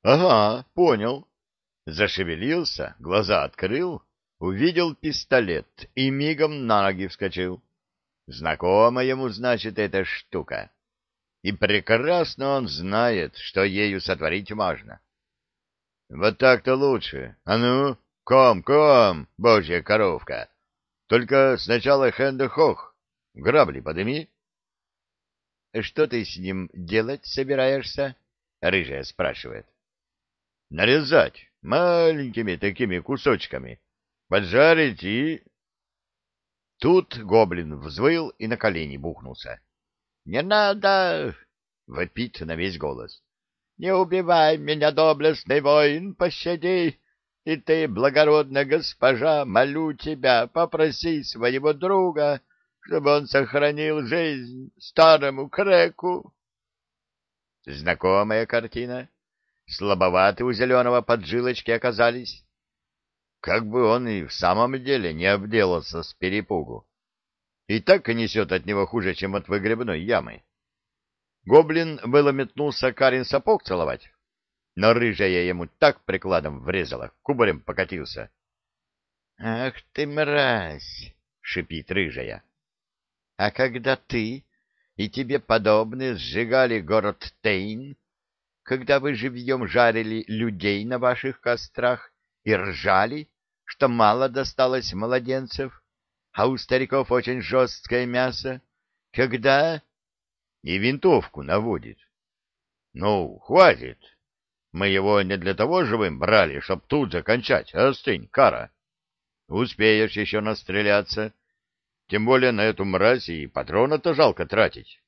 Ага, понял. Зашевелился, глаза открыл, увидел пистолет и мигом на ноги вскочил. Знакома ему, значит, эта штука. И прекрасно он знает, что ею сотворить можно. Вот так-то лучше. А ну, ком, божья коровка. Только сначала хэнда-хох, грабли подыми. — Что ты с ним делать собираешься? — рыжая спрашивает. — Нарезать маленькими такими кусочками, поджарить и... Тут гоблин взвыл и на колени бухнулся. — Не надо! — вопит на весь голос. — Не убивай меня, доблестный воин, пощади! И ты, благородная госпожа, молю тебя, попроси своего друга, чтобы он сохранил жизнь старому Креку. Знакомая картина. Слабоваты у зеленого поджилочки оказались. Как бы он и в самом деле не обделался с перепугу. И так и несет от него хуже, чем от выгребной ямы. Гоблин было метнулся Карин сапог целовать, но рыжая ему так прикладом врезала, кубарем покатился. — Ах ты, мразь! — шипит рыжая. — А когда ты и тебе подобные сжигали город Тейн, когда вы живьем жарили людей на ваших кострах и ржали, что мало досталось младенцев, а у стариков очень жесткое мясо, когда... И винтовку наводит. Ну, хватит. Мы его не для того живым брали, чтоб тут закончать. Остынь, Кара. Успеешь еще настреляться. Тем более на эту мразь и патрона-то жалко тратить.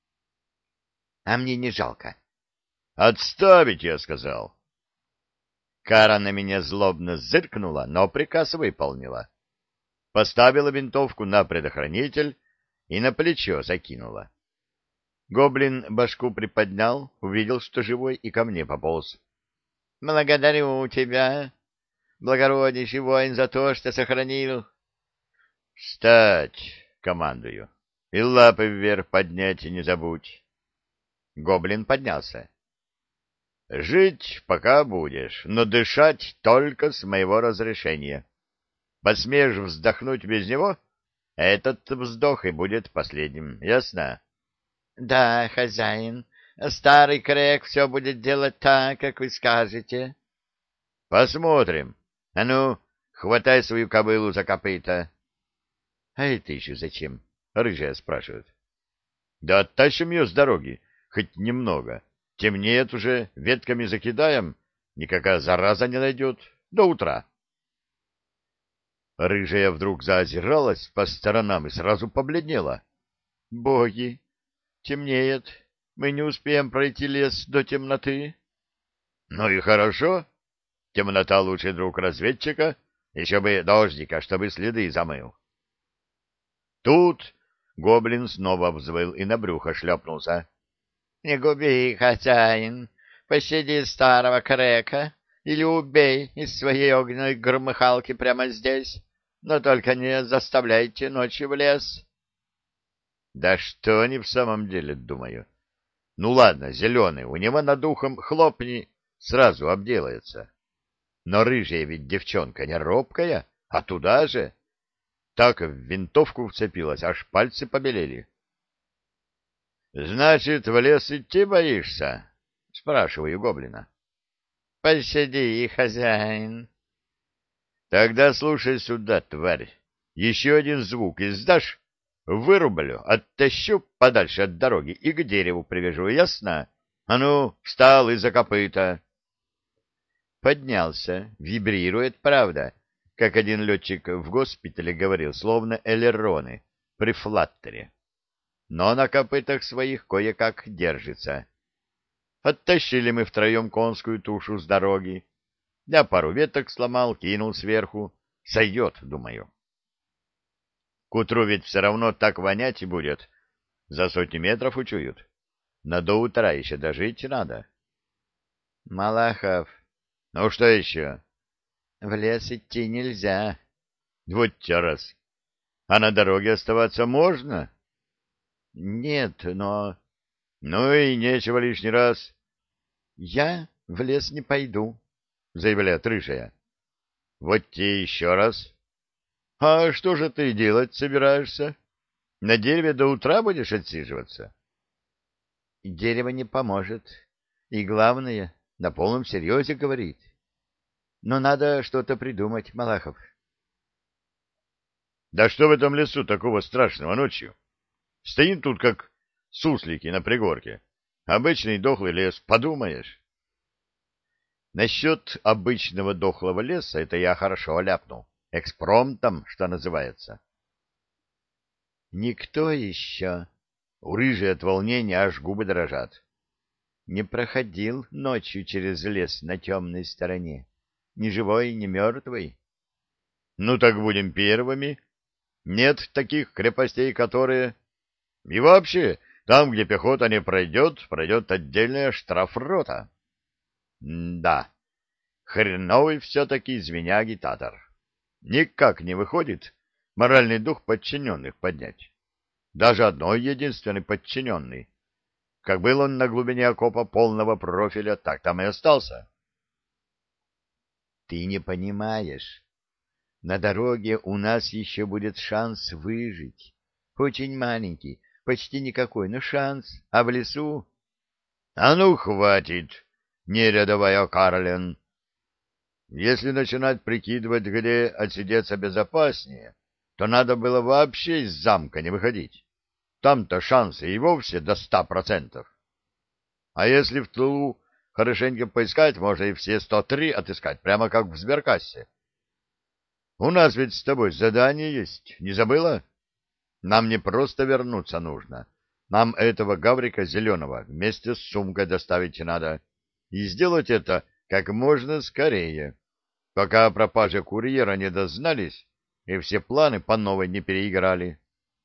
А мне не жалко. Отставить, я сказал. Кара на меня злобно зыркнула, но приказ выполнила. Поставила винтовку на предохранитель и на плечо закинула. Гоблин башку приподнял, увидел, что живой, и ко мне пополз. — Благодарю тебя, благороднейший воин, за то, что сохранил. — Встать! — командую. — И лапы вверх поднять не забудь. Гоблин поднялся. — Жить пока будешь, но дышать только с моего разрешения. Посмеешь вздохнуть без него, этот вздох и будет последним, ясно? — Да, хозяин, старый Крэг все будет делать так, как вы скажете. — Посмотрим. А ну, хватай свою кобылу за копыта. — А это еще зачем? — рыжая спрашивает. — Да оттащим ее с дороги, хоть немного. Темнеет уже, ветками закидаем, никакая зараза не найдет. До утра. Рыжая вдруг заозиралась по сторонам и сразу побледнела. — Боги! Темнеет. Мы не успеем пройти лес до темноты. — Ну и хорошо. Темнота — лучший друг разведчика. Еще бы дождика, чтобы следы замыл. Тут гоблин снова взвыл и на брюхо шлепнулся. — Не губи, хозяин, пощади старого Крека или убей из своей огненной громыхалки прямо здесь, но только не заставляйте ночью в лес. Да что они в самом деле, думаю. Ну ладно, зеленый, у него над ухом хлопни, сразу обделается. Но рыжая ведь девчонка не робкая, а туда же. Так в винтовку вцепилась, аж пальцы побелели. — Значит, в лес идти боишься? — спрашиваю гоблина. — Пощади, хозяин. — Тогда слушай сюда, тварь. Еще один звук издашь, вырублю, оттащу подальше от дороги и к дереву привяжу, ясно? А ну, встал из-за копыта. Поднялся, вибрирует, правда, как один летчик в госпитале говорил, словно элероны при флаттере. Но на копытах своих кое-как держится. Оттащили мы втроем конскую тушу с дороги. Я пару веток сломал, кинул сверху. Сойдет, думаю. К утру ведь все равно так вонять и будет. За 100 метров учуют. Но до утра еще дожить надо. Малахов. Ну что еще? В лес идти нельзя. Вот те раз. А на дороге оставаться можно? Нет, но... Ну и нечего лишний раз. Я? в лес не пойду, — заявляет рыжая. — Вот те еще раз. — А что же ты делать собираешься? На дереве до утра будешь отсиживаться? — Дерево не поможет. И главное, на полном серьезе говорит. Но надо что-то придумать, Малахов. — Да что в этом лесу такого страшного ночью? Стоим тут, как суслики на пригорке. Обычный дохлый лес, подумаешь. Насчет обычного дохлого леса это я хорошо ляпнул. Экспромтом, что называется. Никто еще, у рыжей от волнения аж губы дрожат, не проходил ночью через лес на темной стороне. Ни живой, ни мертвый. Ну так будем первыми. Нет таких крепостей, которые... И вообще, там, где пехота не пройдет, пройдет отдельная штрафрота. Да, хреновый все-таки из меня агитатор. Никак не выходит моральный дух подчиненных поднять. Даже одной единственный подчиненный. Как был он на глубине окопа полного профиля, так там и остался. Ты не понимаешь. На дороге у нас еще будет шанс выжить. Очень маленький, почти никакой, но шанс. А в лесу... А ну, хватит, нерядовая Карлен. Если начинать прикидывать, где отсидеться безопаснее, то надо было вообще из замка не выходить. Там-то шансы и вовсе до 100%. А если в тылу хорошенько поискать, можно и все 103 отыскать, прямо как в сберкассе. У нас ведь с тобой задание есть, не забыла? Нам не просто вернуться нужно. Нам этого гаврика зеленого вместе с сумкой доставить надо. И сделать это как можно скорее, пока о пропаже курьера не дознались и все планы по новой не переиграли.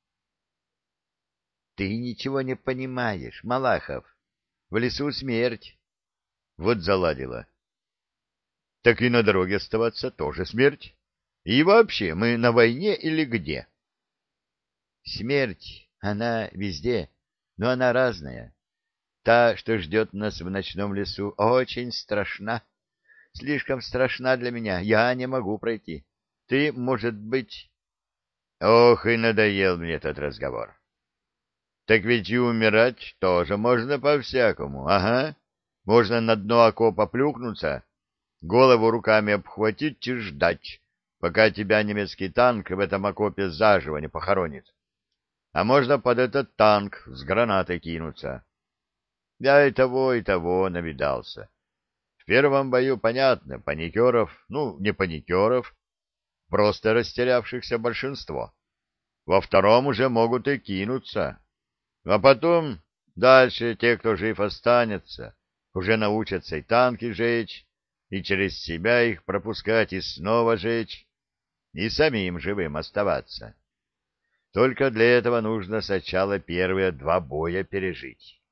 Ты ничего не понимаешь, Малахов. В лесу смерть. Вот заладила. Так и на дороге оставаться тоже смерть. И вообще, мы на войне или где? Смерть, она везде, но она разная. Та, что ждет нас в ночном лесу, очень страшна. Слишком страшна для меня. Я не могу пройти. Ты, может быть... Ох, и надоел мне этот разговор. Так ведь и умирать тоже можно по-всякому, ага. Можно на дно окопа плюхнуться, голову руками обхватить и ждать, пока тебя немецкий танк в этом окопе заживо не похоронит. А можно под этот танк с гранатой кинуться. Я и того навидался. В первом бою, понятно, паникеров, ну, не паникеров, просто растерявшихся большинство. Во втором уже могут и кинуться. А потом дальше те, кто жив останется, уже научатся и танки жечь, и через себя их пропускать, и снова жечь, и самим живым оставаться. Только для этого нужно сначала первые 2 боя пережить.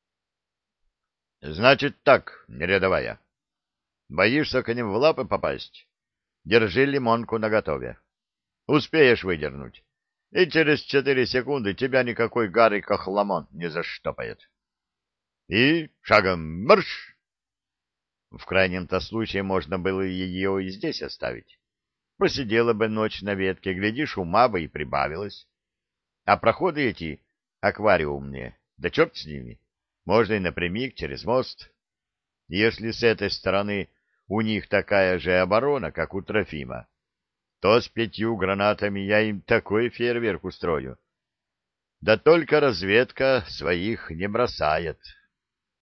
Значит так, нерядовая. Боишься к ним в лапы попасть? Держи лимонку наготове. Успеешь выдернуть. И через 4 секунды тебя никакой Гарри Кохламон не заштопает. И шагом марш! В крайнем-то случае можно было ее и здесь оставить. Посидела бы ночь на ветке, глядишь, ума бы и прибавилось. А проходы эти аквариумные, да черт с ними, можно и напрямик через мост. Если с этой стороны у них такая же оборона, как у Трофима, то с 5 гранатами я им такой фейерверк устрою. Да только разведка своих не бросает.